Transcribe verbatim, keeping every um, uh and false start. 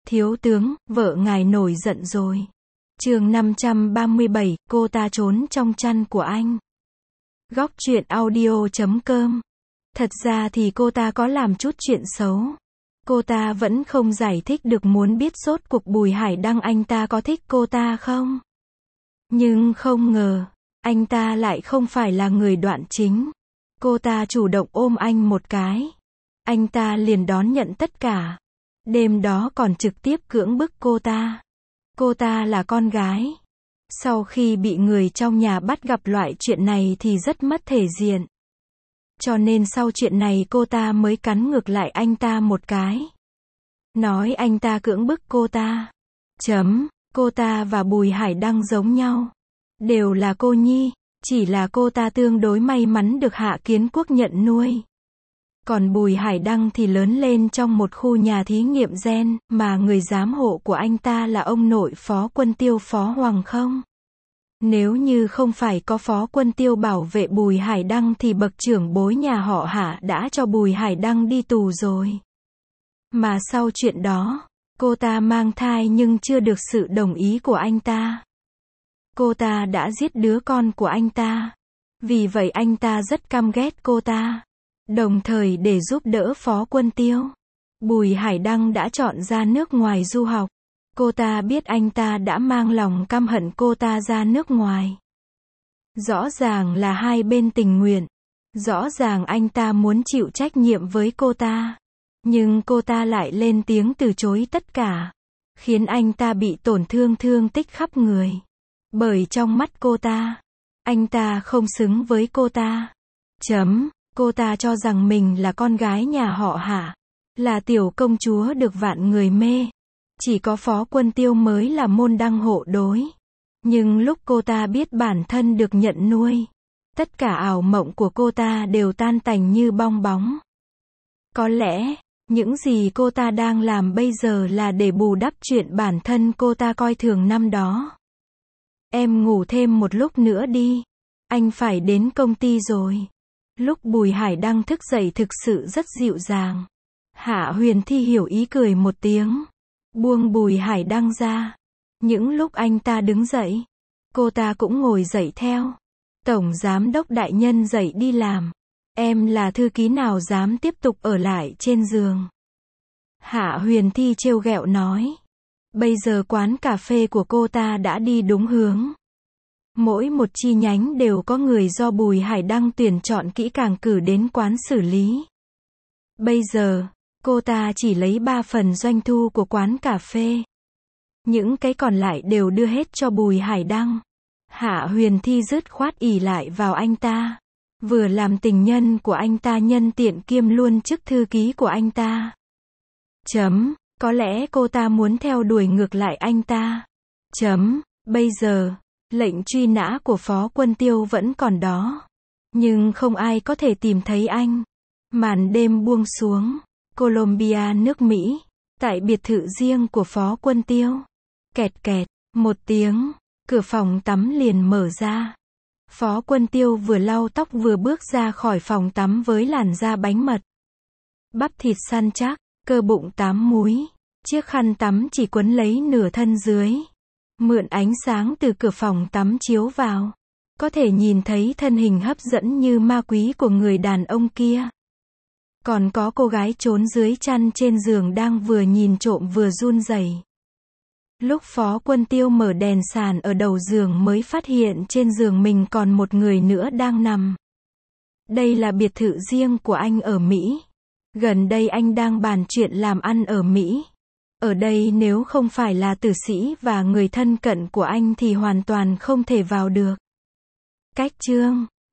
Thiếu tướng, vợ ngài nổi giận rồi. Chương năm trăm ba mươi bảy, cô ta trốn trong chăn của anh. Góc truyện audio chấm com. Thật ra thì cô ta có làm chút chuyện xấu. Cô ta vẫn không giải thích được muốn biết rốt cuộc Bùi Hải Đăng anh ta có thích cô ta không. Nhưng không ngờ, anh ta lại không phải là người đoạn chính. Cô ta chủ động ôm anh một cái. Anh ta liền đón nhận tất cả. Đêm đó còn trực tiếp cưỡng bức cô ta. Cô ta là con gái. Sau khi bị người trong nhà bắt gặp loại chuyện này thì rất mất thể diện. Cho nên sau chuyện này cô ta mới cắn ngược lại anh ta một cái. Nói anh ta cưỡng bức cô ta. Chấm, cô ta và Bùi Hải Đăng giống nhau. Đều là cô nhi, chỉ là cô ta tương đối may mắn được Hạ Kiến Quốc nhận nuôi. Còn Bùi Hải Đăng thì lớn lên trong một khu nhà thí nghiệm gen, mà người giám hộ của anh ta là ông nội Phó Quân Tiêu Phó Hoàng không. Nếu như không phải có Phó Quân Tiêu bảo vệ Bùi Hải Đăng thì bậc trưởng bối nhà họ Hạ đã cho Bùi Hải Đăng đi tù rồi. Mà sau chuyện đó, cô ta mang thai nhưng chưa được sự đồng ý của anh ta. Cô ta đã giết đứa con của anh ta. Vì vậy anh ta rất căm ghét cô ta. Đồng thời để giúp đỡ Phó Quân Tiêu, Bùi Hải Đăng đã chọn ra nước ngoài du học. Cô ta biết anh ta đã mang lòng căm hận cô ta ra nước ngoài. Rõ ràng là hai bên tình nguyện. Rõ ràng anh ta muốn chịu trách nhiệm với cô ta. Nhưng cô ta lại lên tiếng từ chối tất cả. Khiến anh ta bị tổn thương thương tích khắp người. Bởi trong mắt cô ta, anh ta không xứng với cô ta. Chấm. Cô ta cho rằng mình là con gái nhà họ Hạ. Là tiểu công chúa được vạn người mê. Chỉ có Phó Quân Tiêu mới là môn đăng hộ đối. Nhưng lúc cô ta biết bản thân được nhận nuôi, tất cả ảo mộng của cô ta đều tan tành như bong bóng. Có lẽ, những gì cô ta đang làm bây giờ là để bù đắp chuyện bản thân cô ta coi thường năm đó. Em ngủ thêm một lúc nữa đi. Anh phải đến công ty rồi. Lúc Bùi Hải Đăng thức dậy thực sự rất dịu dàng. Hạ Huyền Thi hiểu ý cười một tiếng. Buông Bùi Hải Đăng ra. Những lúc anh ta đứng dậy, cô ta cũng ngồi dậy theo. Tổng giám đốc đại nhân dậy đi làm. Em là thư ký nào dám tiếp tục ở lại trên giường. Hạ Huyền Thi trêu ghẹo nói. Bây giờ quán cà phê của cô ta đã đi đúng hướng. Mỗi một chi nhánh đều có người do Bùi Hải Đăng tuyển chọn kỹ càng cử đến quán xử lý. Bây giờ, cô ta chỉ lấy ba phần doanh thu của quán cà phê. Những cái còn lại đều đưa hết cho Bùi Hải Đăng. Hạ Huyền Thi dứt khoát ỷ lại vào anh ta. Vừa làm tình nhân của anh ta nhân tiện kiêm luôn chức thư ký của anh ta. Chấm. Có lẽ cô ta muốn theo đuổi ngược lại anh ta. Chấm. Bây giờ, lệnh truy nã của Phó Quân Tiêu vẫn còn đó. Nhưng không ai có thể tìm thấy anh. Màn đêm buông xuống. Colombia nước Mỹ. Tại biệt thự riêng của Phó Quân Tiêu. Kẹt kẹt. Một tiếng. Cửa phòng tắm liền mở ra. Phó Quân Tiêu vừa lau tóc vừa bước ra khỏi phòng tắm với làn da bánh mật. Bắp thịt săn chắc. Cơ bụng tám múi. Chiếc khăn tắm chỉ quấn lấy nửa thân dưới. Mượn ánh sáng từ cửa phòng tắm chiếu vào. Có thể nhìn thấy thân hình hấp dẫn như ma quý của người đàn ông kia. Còn có cô gái trốn dưới chăn trên giường đang vừa nhìn trộm vừa run rẩy. Lúc Phó Quân Tiêu mở đèn sàn ở đầu giường mới phát hiện trên giường mình còn một người nữa đang nằm. Đây là biệt thự riêng của anh ở Mỹ. Gần đây anh đang bàn chuyện làm ăn ở Mỹ. Ở đây nếu không phải là tử sĩ và người thân cận của anh thì hoàn toàn không thể vào được. Cách chương